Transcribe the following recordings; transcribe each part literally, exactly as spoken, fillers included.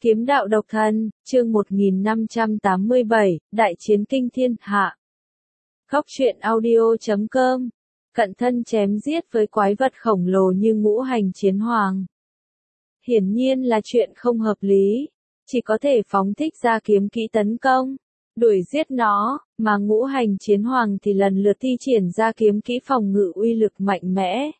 Kiếm đạo độc thân, chương một nghìn năm trăm tám mươi bảy, Đại chiến kinh thiên hạ. Góc truyện audio chấm com. Cận thân chém giết với quái vật khổng lồ như ngũ hành chiến hoàng. Hiển nhiên là chuyện không hợp lý, chỉ có thể phóng thích ra kiếm kỹ tấn công, đuổi giết nó, mà ngũ hành chiến hoàng thì lần lượt thi triển ra kiếm kỹ phòng ngự uy lực mạnh mẽ.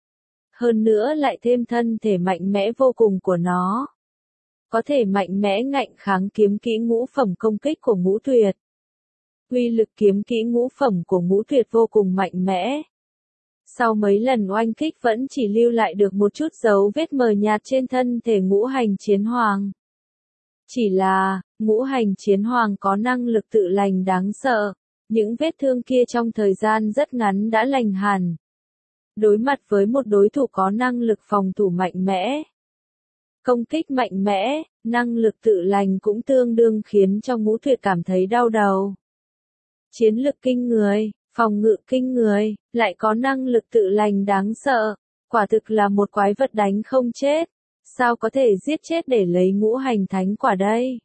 Hơn nữa lại thêm thân thể mạnh mẽ vô cùng của nó. Có thể mạnh mẽ ngạnh kháng kiếm kỹ ngũ phẩm công kích của ngũ tuyệt. Uy lực kiếm kỹ ngũ phẩm của ngũ tuyệt vô cùng mạnh mẽ. Sau mấy lần oanh kích vẫn chỉ lưu lại được một chút dấu vết mờ nhạt trên thân thể ngũ hành chiến hoàng. Chỉ là, ngũ hành chiến hoàng có năng lực tự lành đáng sợ, những vết thương kia trong thời gian rất ngắn đã lành hẳn. Đối mặt với một đối thủ có năng lực phòng thủ mạnh mẽ, công kích mạnh mẽ, năng lực tự lành cũng tương đương khiến cho ngũ tuyệt cảm thấy đau đầu. Chiến lực kinh người, phòng ngự kinh người, lại có năng lực tự lành đáng sợ, quả thực là một quái vật đánh không chết, sao có thể giết chết để lấy ngũ hành thánh quả đây?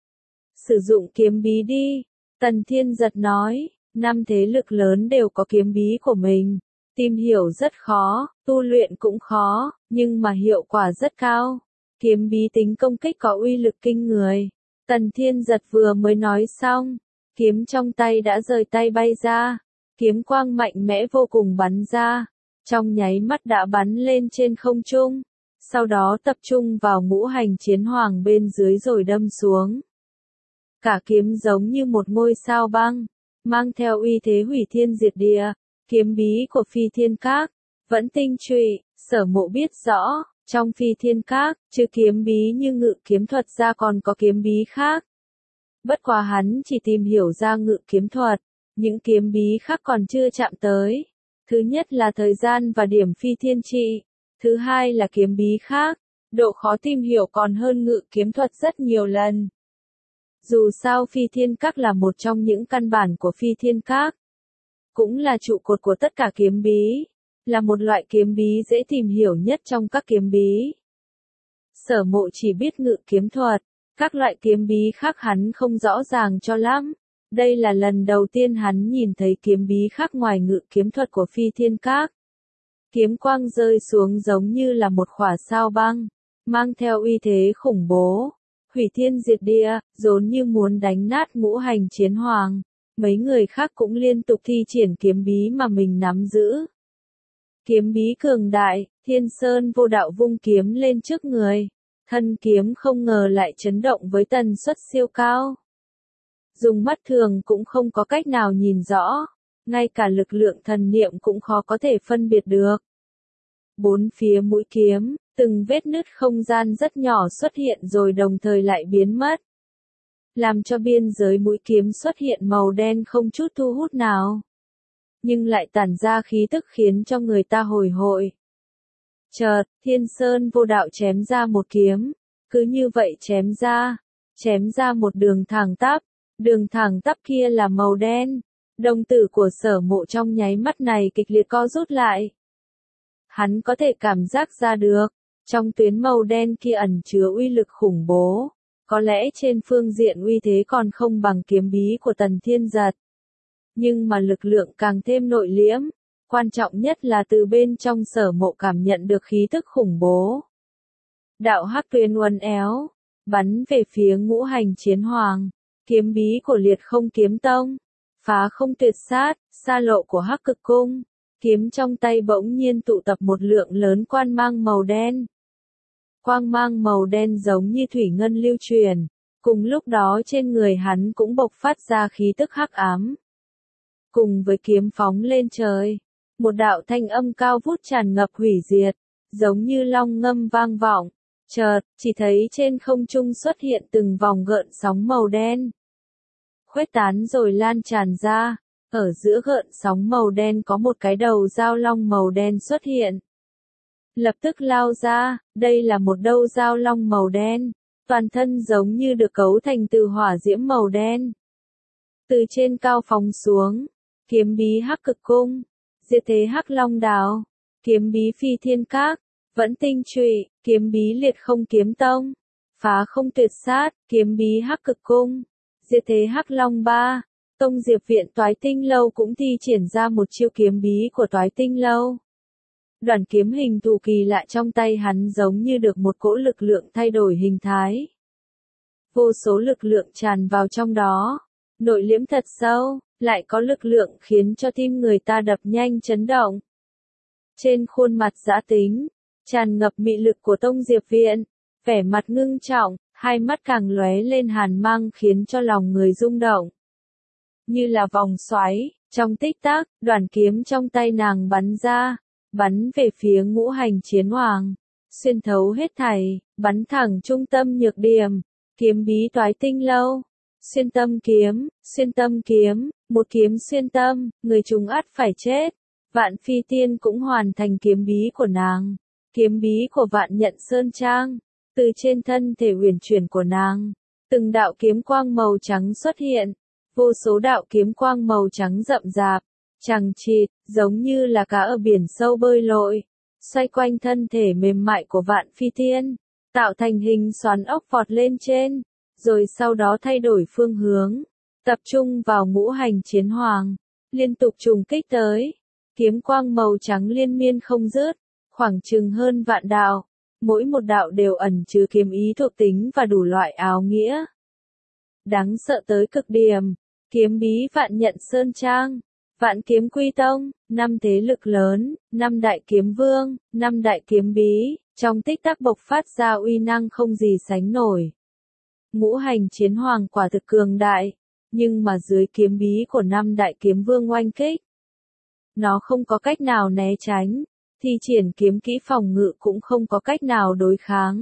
Sử dụng kiếm bí đi, Tần Thiên Giật nói, năm thế lực lớn đều có kiếm bí của mình, tìm hiểu rất khó, tu luyện cũng khó, nhưng mà hiệu quả rất cao. Kiếm bí tính công kích có uy lực kinh người. Tần Thiên Giật vừa mới nói xong, kiếm trong tay đã rời tay bay ra, kiếm quang mạnh mẽ vô cùng bắn ra, trong nháy mắt đã bắn lên trên không trung, sau đó tập trung vào ngũ hành chiến hoàng bên dưới rồi đâm xuống. Cả kiếm giống như một ngôi sao băng, mang theo uy thế hủy thiên diệt địa, kiếm bí của Phi Thiên Các, vẫn tinh trụy, Sở Mộ biết rõ. Trong Phi Thiên Các, trừ kiếm bí như ngự kiếm thuật ra còn có kiếm bí khác. Bất quá hắn chỉ tìm hiểu ra ngự kiếm thuật, những kiếm bí khác còn chưa chạm tới. Thứ nhất là thời gian và điểm phi thiên trị, thứ hai là kiếm bí khác, độ khó tìm hiểu còn hơn ngự kiếm thuật rất nhiều lần. Dù sao Phi Thiên Các là một trong những căn bản của Phi Thiên Các, cũng là trụ cột của tất cả kiếm bí. Là một loại kiếm bí dễ tìm hiểu nhất trong các kiếm bí. Sở Mộ chỉ biết ngự kiếm thuật, các loại kiếm bí khác hắn không rõ ràng cho lắm. Đây là lần đầu tiên hắn nhìn thấy kiếm bí khác ngoài ngự kiếm thuật của Phi Thiên Các. Kiếm quang rơi xuống giống như là một khỏa sao băng, mang theo uy thế khủng bố, hủy thiên diệt địa, dồn như muốn đánh nát ngũ hành chiến hoàng. Mấy người khác cũng liên tục thi triển kiếm bí mà mình nắm giữ. Kiếm bí cường đại, Thiên Sơn Vô Đạo vung kiếm lên trước người, thân kiếm không ngờ lại chấn động với tần suất siêu cao. Dùng mắt thường cũng không có cách nào nhìn rõ, ngay cả lực lượng thần niệm cũng khó có thể phân biệt được. Bốn phía mũi kiếm, từng vết nứt không gian rất nhỏ xuất hiện rồi đồng thời lại biến mất. Làm cho biên giới mũi kiếm xuất hiện màu đen không chút thu hút nào. Nhưng lại tản ra khí tức khiến cho người ta hồi hộp. Chợt, Thiên Sơn Vô Đạo chém ra một kiếm, cứ như vậy chém ra, chém ra một đường thẳng tắp, đường thẳng tắp kia là màu đen, đồng tử của Sở Mộ trong nháy mắt này kịch liệt co rút lại. Hắn có thể cảm giác ra được, trong tuyến màu đen kia ẩn chứa uy lực khủng bố, có lẽ trên phương diện uy thế còn không bằng kiếm bí của Tần Thiên Giật. Nhưng mà lực lượng càng thêm nội liễm, quan trọng nhất là từ bên trong Sở Mộ cảm nhận được khí tức khủng bố. Đạo hắc tuyến uốn éo, bắn về phía ngũ hành chiến hoàng, kiếm bí của Liệt Không Kiếm Tông, phá không tuyệt sát, xa lộ của Hắc Cực Cung, kiếm trong tay bỗng nhiên tụ tập một lượng lớn quang mang màu đen. Quang mang màu đen giống như thủy ngân lưu truyền, cùng lúc đó trên người hắn cũng bộc phát ra khí tức hắc ám. Cùng với kiếm phóng lên trời, một đạo thanh âm cao vút tràn ngập hủy diệt, giống như long ngâm vang vọng, chợt, chỉ thấy trên không trung xuất hiện từng vòng gợn sóng màu đen. Khuếch tán rồi lan tràn ra, ở giữa gợn sóng màu đen có một cái đầu dao long màu đen xuất hiện. Lập tức lao ra, đây là một đầu dao long màu đen, toàn thân giống như được cấu thành từ hỏa diễm màu đen. Từ trên cao phóng xuống, kiếm bí Hắc Cực Cung, diệt thế Hắc Long Đào, kiếm bí Phi Thiên Các, vẫn tinh trụy, kiếm bí Liệt Không Kiếm Tông, phá không tuyệt sát, kiếm bí hắc cực cung, diệt thế hắc long ba. Tông Diệp viện Toái Tinh Lâu cũng thi triển ra một chiêu kiếm bí của Toái Tinh Lâu. Đoàn kiếm hình thù kỳ lạ trong tay hắn giống như được một cỗ lực lượng thay đổi hình thái. Vô số lực lượng tràn vào trong đó, nội liễm thật sâu, lại có lực lượng khiến cho tim người ta đập nhanh chấn động. Trên khuôn mặt dã tính, tràn ngập mị lực của Tông Diệp viện, vẻ mặt ngưng trọng, hai mắt càng lóe lên hàn mang khiến cho lòng người rung động. Như là vòng xoáy, trong tích tắc, đoàn kiếm trong tay nàng bắn ra, bắn về phía ngũ hành chiến hoàng, xuyên thấu hết thảy, bắn thẳng trung tâm nhược điểm, kiếm bí Toái Tinh Lâu. Xuyên tâm kiếm, xuyên tâm kiếm, một kiếm xuyên tâm, người trùng ắt phải chết. Vạn Phi Tiên cũng hoàn thành kiếm bí của nàng, kiếm bí của Vạn Nhận Sơn Trang, từ trên thân thể huyền chuyển của nàng, từng đạo kiếm quang màu trắng xuất hiện, vô số đạo kiếm quang màu trắng rậm rạp, chằng chịt, giống như là cá ở biển sâu bơi lội, xoay quanh thân thể mềm mại của Vạn Phi Tiên, tạo thành hình xoắn ốc vọt lên trên, rồi sau đó thay đổi phương hướng, tập trung vào ngũ hành chiến hoàng, liên tục trùng kích tới. Kiếm quang màu trắng liên miên không dứt, khoảng chừng hơn vạn đạo, mỗi một đạo đều ẩn chứa kiếm ý thuộc tính và đủ loại áo nghĩa. Đáng sợ tới cực điểm, kiếm bí Vạn Nhận Sơn Trang, Vạn Kiếm Quy Tông, năm thế lực lớn, năm đại kiếm vương, năm đại kiếm bí, trong tích tắc bộc phát ra uy năng không gì sánh nổi. Ngũ hành chiến hoàng quả thực cường đại, nhưng mà dưới kiếm bí của năm đại kiếm vương oanh kích, nó không có cách nào né tránh, thi triển kiếm kỹ phòng ngự cũng không có cách nào đối kháng.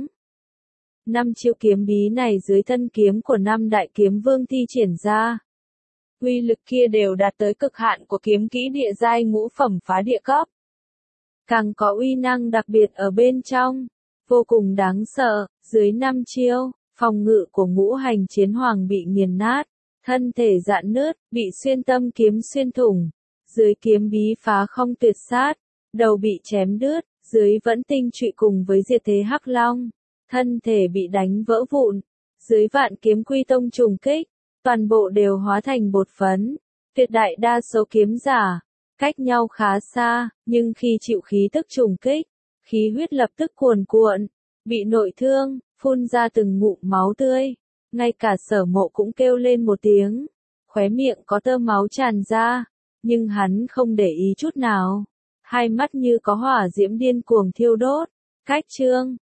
Năm chiêu kiếm bí này dưới thân kiếm của năm đại kiếm vương thi triển ra, uy lực kia đều đạt tới cực hạn của kiếm kỹ địa giai ngũ phẩm phá địa cấp. Càng có uy năng đặc biệt ở bên trong, vô cùng đáng sợ, dưới năm chiêu, phòng ngự của ngũ hành chiến hoàng bị nghiền nát, thân thể rạn nứt, bị xuyên tâm kiếm xuyên thủng. Dưới kiếm bí phá không tuyệt sát, đầu bị chém đứt, dưới vẫn tinh trụy cùng với diệt thế hắc long, thân thể bị đánh vỡ vụn, dưới Vạn Kiếm Quy Tông trùng kích, toàn bộ đều hóa thành bột phấn. Tuyệt đại đa số kiếm giả, cách nhau khá xa, nhưng khi chịu khí tức trùng kích, khí huyết lập tức cuồn cuộn, bị nội thương, phun ra từng ngụm máu tươi, ngay cả Sở Mộ cũng kêu lên một tiếng, khóe miệng có tơ máu tràn ra. Nhưng hắn không để ý chút nào, hai mắt như có hỏa diễm điên cuồng thiêu đốt. Cách chương